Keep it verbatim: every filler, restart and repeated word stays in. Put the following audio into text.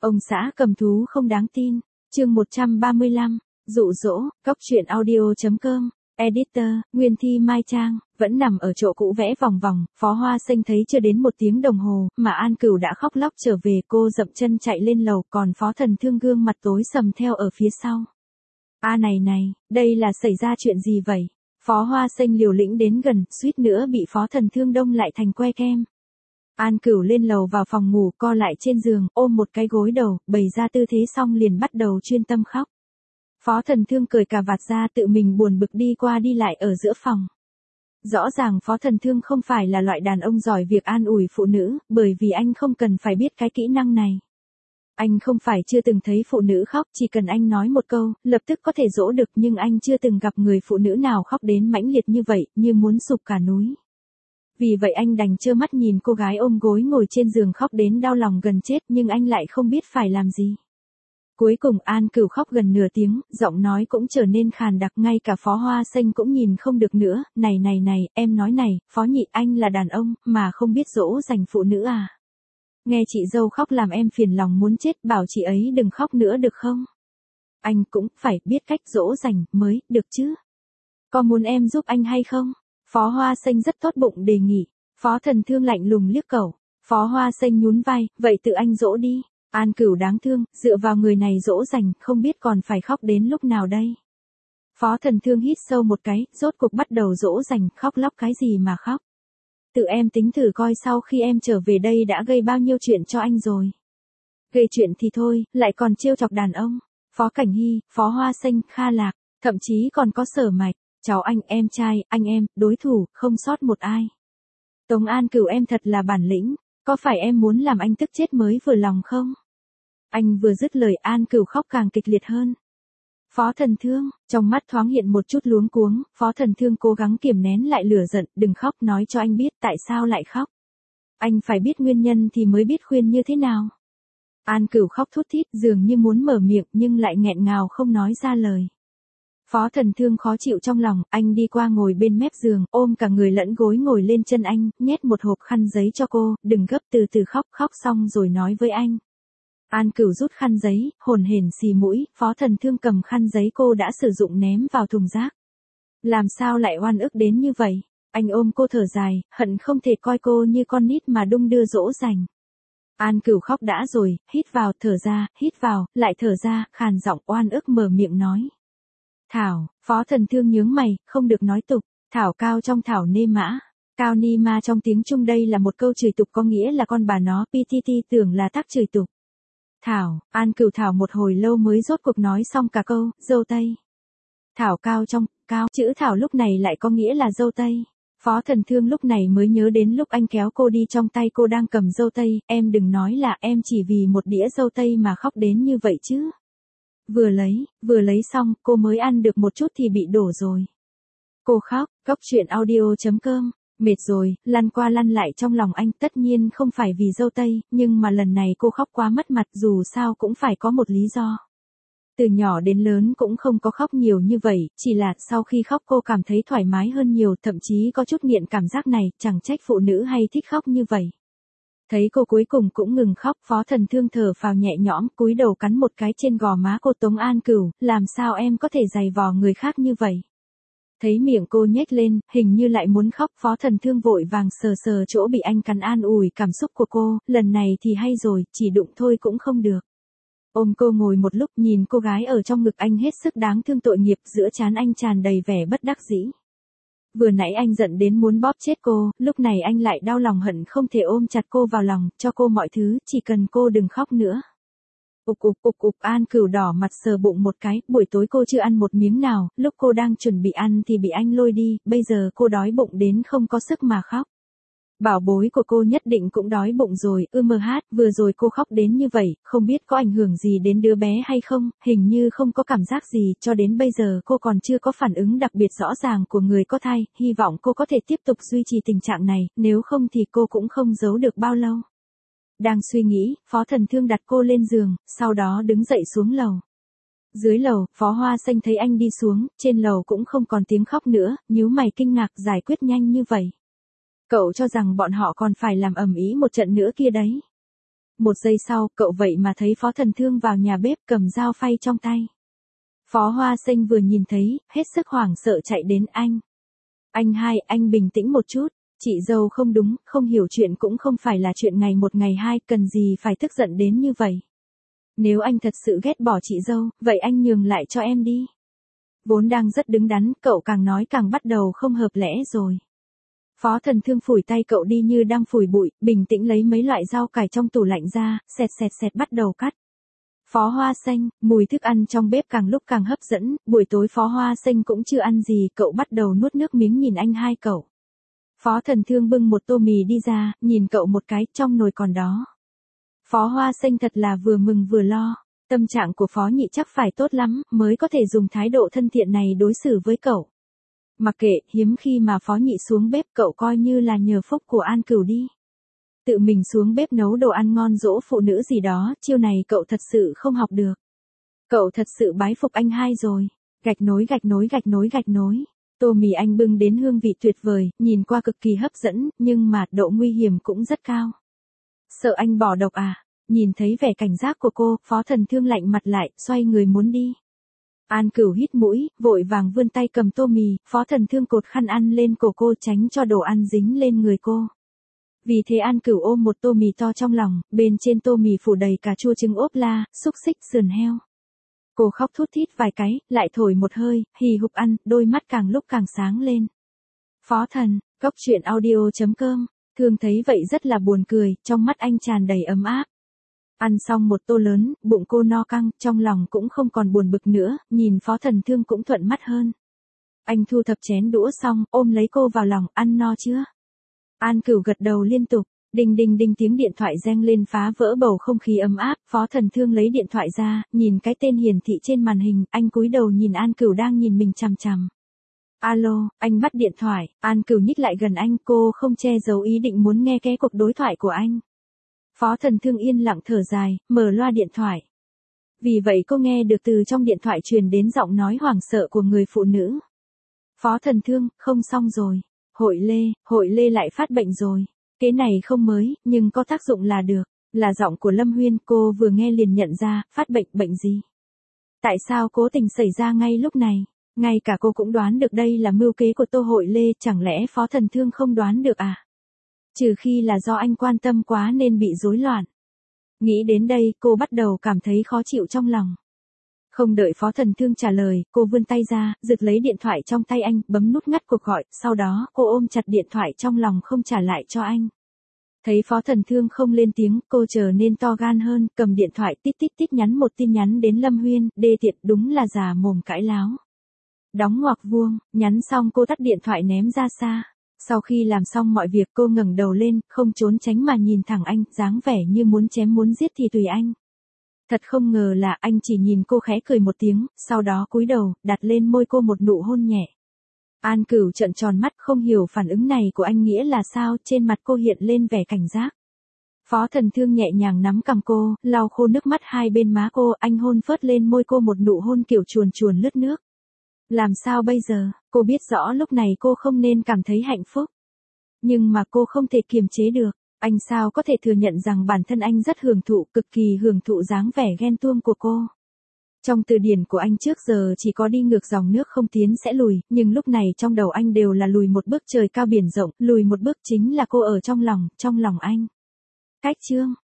Ông xã cầm thú không đáng tin. Chương một trăm ba mươi lăm, dụ dỗ. Cóc truyện audio chấm com. Editor, Nguyên Thi Mai Trang, vẫn nằm ở chỗ cũ vẽ vòng vòng, Phó Hoa Xanh thấy chưa đến một tiếng đồng hồ, mà An Cửu đã khóc lóc trở về, cô dậm chân chạy lên lầu, còn Phó Thần Thương gương mặt tối sầm theo ở phía sau. A này này, đây là xảy ra chuyện gì vậy? Phó Hoa Xanh liều lĩnh đến gần, suýt nữa bị Phó Thần Thương đông lại thành que kem. An Cửu lên lầu vào phòng ngủ, co lại trên giường, ôm một cái gối đầu, bày ra tư thế xong liền bắt đầu chuyên tâm khóc. Phó Thần Thương cởi cà vạt ra tự mình buồn bực đi qua đi lại ở giữa phòng. Rõ ràng Phó Thần Thương không phải là loại đàn ông giỏi việc an ủi phụ nữ, bởi vì anh không cần phải biết cái kỹ năng này. Anh không phải chưa từng thấy phụ nữ khóc, chỉ cần anh nói một câu, lập tức có thể dỗ được, nhưng anh chưa từng gặp người phụ nữ nào khóc đến mãnh liệt như vậy, như muốn sụp cả núi. Vì vậy anh đành trơ mắt nhìn cô gái ôm gối ngồi trên giường khóc đến đau lòng gần chết, nhưng anh lại không biết phải làm gì. Cuối cùng An Cửu khóc gần nửa tiếng, giọng nói cũng trở nên khàn đặc, ngay cả Phó Hoa Xanh cũng nhìn không được nữa. Này này này, em nói này, Phó Nhị, anh là đàn ông, mà không biết dỗ dành phụ nữ à? Nghe chị dâu khóc làm em phiền lòng muốn chết, bảo chị ấy đừng khóc nữa được không? Anh cũng phải biết cách dỗ dành mới được chứ. Có muốn em giúp anh hay không? Phó Hoa Xanh rất tốt bụng đề nghị. Phó Thần Thương lạnh lùng liếc cậu. Phó Hoa Xanh nhún vai, vậy tự anh dỗ đi. An Cửu đáng thương, dựa vào người này dỗ dành, không biết còn phải khóc đến lúc nào đây. Phó Thần Thương hít sâu một cái, rốt cuộc bắt đầu dỗ dành, khóc lóc cái gì mà khóc. Tự em tính thử coi sau khi em trở về đây đã gây bao nhiêu chuyện cho anh rồi. Gây chuyện thì thôi, lại còn trêu chọc đàn ông. Phó Cảnh Hy, Phó Hoa Xanh, Kha Lạc, thậm chí còn có Sở Mạch, cháu anh, em trai, anh em, đối thủ, không sót một ai. Tống An Cửu em thật là bản lĩnh, có phải em muốn làm anh tức chết mới vừa lòng không? Anh vừa dứt lời An Cửu khóc càng kịch liệt hơn. Phó Thần Thương, trong mắt thoáng hiện một chút luống cuống, Phó Thần Thương cố gắng kiềm nén lại lửa giận, đừng khóc, nói cho anh biết tại sao lại khóc. Anh phải biết nguyên nhân thì mới biết khuyên như thế nào. An Cửu khóc thút thít, dường như muốn mở miệng nhưng lại nghẹn ngào không nói ra lời. Phó Thần Thương khó chịu trong lòng, anh đi qua ngồi bên mép giường, ôm cả người lẫn gối ngồi lên chân anh, nhét một hộp khăn giấy cho cô, đừng gấp, từ từ khóc, khóc xong rồi nói với anh. An Cửu rút khăn giấy, hồn hển xì mũi, Phó Thần Thương cầm khăn giấy cô đã sử dụng ném vào thùng rác. Làm sao lại oan ức đến như vậy? Anh ôm cô thở dài, hận không thể coi cô như con nít mà đung đưa dỗ dành. An Cửu khóc đã rồi, hít vào, thở ra, hít vào, lại thở ra, khàn giọng oan ức mở miệng nói. Thảo, Phó Thần Thương nhướng mày, không được nói tục, Thảo cao trong Thảo nê mã. Cao ni ma trong tiếng Trung đây là một câu chửi tục có nghĩa là con bà nó, pê tê tê tưởng là tác chửi tục. Thảo, An Cửu thảo một hồi lâu mới rốt cuộc nói xong cả câu, dâu tây. Thảo cao trong, cao, chữ Thảo lúc này lại có nghĩa là dâu tây. Phó Thần Thương lúc này mới nhớ đến lúc anh kéo cô đi trong tay cô đang cầm dâu tây, em đừng nói là em chỉ vì một đĩa dâu tây mà khóc đến như vậy chứ. Vừa lấy, vừa lấy xong, cô mới ăn được một chút thì bị đổ rồi. Cô khóc, cóc truyện audio chấm com. Mệt rồi, lăn qua lăn lại trong lòng anh, tất nhiên không phải vì dâu tây, nhưng mà lần này cô khóc quá mất mặt, dù sao cũng phải có một lý do. Từ nhỏ đến lớn cũng không có khóc nhiều như vậy, chỉ là sau khi khóc cô cảm thấy thoải mái hơn nhiều, thậm chí có chút nghiện cảm giác này, chẳng trách phụ nữ hay thích khóc như vậy. Thấy cô cuối cùng cũng ngừng khóc, Phó Thần Thương thở phào nhẹ nhõm, cúi đầu cắn một cái trên gò má cô. Tống An Cửu, làm sao em có thể giày vò người khác như vậy? Thấy miệng cô nhếch lên, hình như lại muốn khóc, Phó Thần Thương vội vàng sờ sờ chỗ bị anh cắn an ủi cảm xúc của cô, lần này thì hay rồi, chỉ đụng thôi cũng không được. Ôm cô ngồi một lúc, nhìn cô gái ở trong ngực anh hết sức đáng thương tội nghiệp, giữa trán anh tràn đầy vẻ bất đắc dĩ. Vừa nãy anh giận đến muốn bóp chết cô, lúc này anh lại đau lòng hận không thể ôm chặt cô vào lòng, cho cô mọi thứ, chỉ cần cô đừng khóc nữa. Ục ục ục ục, An Cửu đỏ mặt sờ bụng một cái, buổi tối cô chưa ăn một miếng nào, lúc cô đang chuẩn bị ăn thì bị anh lôi đi, bây giờ cô đói bụng đến không có sức mà khóc. Bảo bối của cô nhất định cũng đói bụng rồi, ư mờ hát, vừa rồi cô khóc đến như vậy, không biết có ảnh hưởng gì đến đứa bé hay không, hình như không có cảm giác gì, cho đến bây giờ cô còn chưa có phản ứng đặc biệt rõ ràng của người có thai, hy vọng cô có thể tiếp tục duy trì tình trạng này, nếu không thì cô cũng không giấu được bao lâu. Đang suy nghĩ, Phó Thần Thương đặt cô lên giường, sau đó đứng dậy xuống lầu. Dưới lầu, Phó Hoa Xanh thấy anh đi xuống, trên lầu cũng không còn tiếng khóc nữa, nhíu mày kinh ngạc, giải quyết nhanh như vậy. Cậu cho rằng bọn họ còn phải làm ầm ĩ một trận nữa kia đấy. Một giây sau, cậu vậy mà thấy Phó Thần Thương vào nhà bếp cầm dao phay trong tay. Phó Hoa Sinh vừa nhìn thấy, hết sức hoảng sợ chạy đến anh. Anh hai, anh bình tĩnh một chút, chị dâu không đúng, không hiểu chuyện cũng không phải là chuyện ngày một ngày hai, cần gì phải tức giận đến như vậy. Nếu anh thật sự ghét bỏ chị dâu, vậy anh nhường lại cho em đi. Vốn đang rất đứng đắn, cậu càng nói càng bắt đầu không hợp lẽ rồi. Phó Thần Thương phủi tay cậu đi như đang phủi bụi, bình tĩnh lấy mấy loại rau cải trong tủ lạnh ra, xẹt xẹt xẹt bắt đầu cắt. Phó Hoa Sinh, mùi thức ăn trong bếp càng lúc càng hấp dẫn, buổi tối Phó Hoa Sinh cũng chưa ăn gì, cậu bắt đầu nuốt nước miếng nhìn anh hai cậu. Phó Thần Thương bưng một tô mì đi ra, nhìn cậu một cái, trong nồi còn đó. Phó Hoa Sinh thật là vừa mừng vừa lo, tâm trạng của Phó Nhị chắc phải tốt lắm, mới có thể dùng thái độ thân thiện này đối xử với cậu. Mặc kệ, hiếm khi mà Phó Nhị xuống bếp cậu coi như là nhờ phúc của An Cửu đi. Tự mình xuống bếp nấu đồ ăn ngon dỗ phụ nữ gì đó, chiêu này cậu thật sự không học được. Cậu thật sự bái phục anh hai rồi. Gạch nối gạch nối gạch nối gạch nối. Tô mì anh bưng đến hương vị tuyệt vời, nhìn qua cực kỳ hấp dẫn, nhưng mà độ nguy hiểm cũng rất cao. Sợ anh bỏ độc à? Nhìn thấy vẻ cảnh giác của cô, Phó Thần Thương lạnh mặt lại, xoay người muốn đi. An Cửu hít mũi, vội vàng vươn tay cầm tô mì, Phó Thần Thương cột khăn ăn lên cổ cô tránh cho đồ ăn dính lên người cô. Vì thế An Cửu ôm một tô mì to trong lòng, bên trên tô mì phủ đầy cà chua trứng ốp la, xúc xích, sườn heo. Cô khóc thút thít vài cái, lại thổi một hơi, hì hục ăn, đôi mắt càng lúc càng sáng lên. Phó Thần, Cốc Truyện Audio chấm com, Thương thấy vậy rất là buồn cười, trong mắt anh tràn đầy ấm áp. Ăn xong một tô lớn, bụng cô no căng, trong lòng cũng không còn buồn bực nữa, nhìn Phó Thần Thương cũng thuận mắt hơn. Anh thu thập chén đũa xong, ôm lấy cô vào lòng, ăn no chưa? An Cửu gật đầu liên tục, đinh đinh đinh tiếng điện thoại reng lên phá vỡ bầu không khí ấm áp, Phó Thần Thương lấy điện thoại ra, nhìn cái tên hiển thị trên màn hình, anh cúi đầu nhìn An Cửu đang nhìn mình chằm chằm. Alo, anh bắt điện thoại, An Cửu nhích lại gần anh, cô không che giấu ý định muốn nghe cái cuộc đối thoại của anh. Phó Thần Thương yên lặng thở dài, mở loa điện thoại. Vì vậy cô nghe được từ trong điện thoại truyền đến giọng nói hoảng sợ của người phụ nữ. Phó Thần Thương, không xong rồi. Hội Lê, Hội Lê lại phát bệnh rồi. Cái này không mới, nhưng có tác dụng là được. Là giọng của Lâm Huyên, cô vừa nghe liền nhận ra, phát bệnh, bệnh gì? Tại sao cố tình xảy ra ngay lúc này? Ngay cả cô cũng đoán được đây là mưu kế của Tô Hội Lê, chẳng lẽ Phó Thần Thương không đoán được à? Trừ khi là do anh quan tâm quá nên bị rối loạn. Nghĩ đến đây, cô bắt đầu cảm thấy khó chịu trong lòng. Không đợi Phó Thần Thương trả lời, cô vươn tay ra, giật lấy điện thoại trong tay anh, bấm nút ngắt cuộc gọi, sau đó cô ôm chặt điện thoại trong lòng không trả lại cho anh. Thấy Phó Thần Thương không lên tiếng, cô trở nên to gan hơn, cầm điện thoại tít tít tít nhắn một tin nhắn đến Lâm Huyên, đê tiện, đúng là già mồm cãi láo. Đóng ngoặc vuông, nhắn xong cô tắt điện thoại ném ra xa. Sau khi làm xong mọi việc cô ngẩng đầu lên, không trốn tránh mà nhìn thẳng anh, dáng vẻ như muốn chém muốn giết thì tùy anh. Thật không ngờ là anh chỉ nhìn cô khẽ cười một tiếng, sau đó cúi đầu, đặt lên môi cô một nụ hôn nhẹ. An Cửu trợn tròn mắt không hiểu phản ứng này của anh nghĩa là sao, trên mặt cô hiện lên vẻ cảnh giác. Phó Thần Thương nhẹ nhàng nắm cằm cô, lau khô nước mắt hai bên má cô, anh hôn phớt lên môi cô một nụ hôn kiểu chuồn chuồn lướt nước. Làm sao bây giờ, cô biết rõ lúc này cô không nên cảm thấy hạnh phúc. Nhưng mà cô không thể kiềm chế được, anh sao có thể thừa nhận rằng bản thân anh rất hưởng thụ, cực kỳ hưởng thụ dáng vẻ ghen tuông của cô. Trong từ điển của anh trước giờ chỉ có đi ngược dòng nước không tiến sẽ lùi, nhưng lúc này trong đầu anh đều là lùi một bước trời cao biển rộng, lùi một bước chính là cô ở trong lòng, trong lòng anh. Cách chương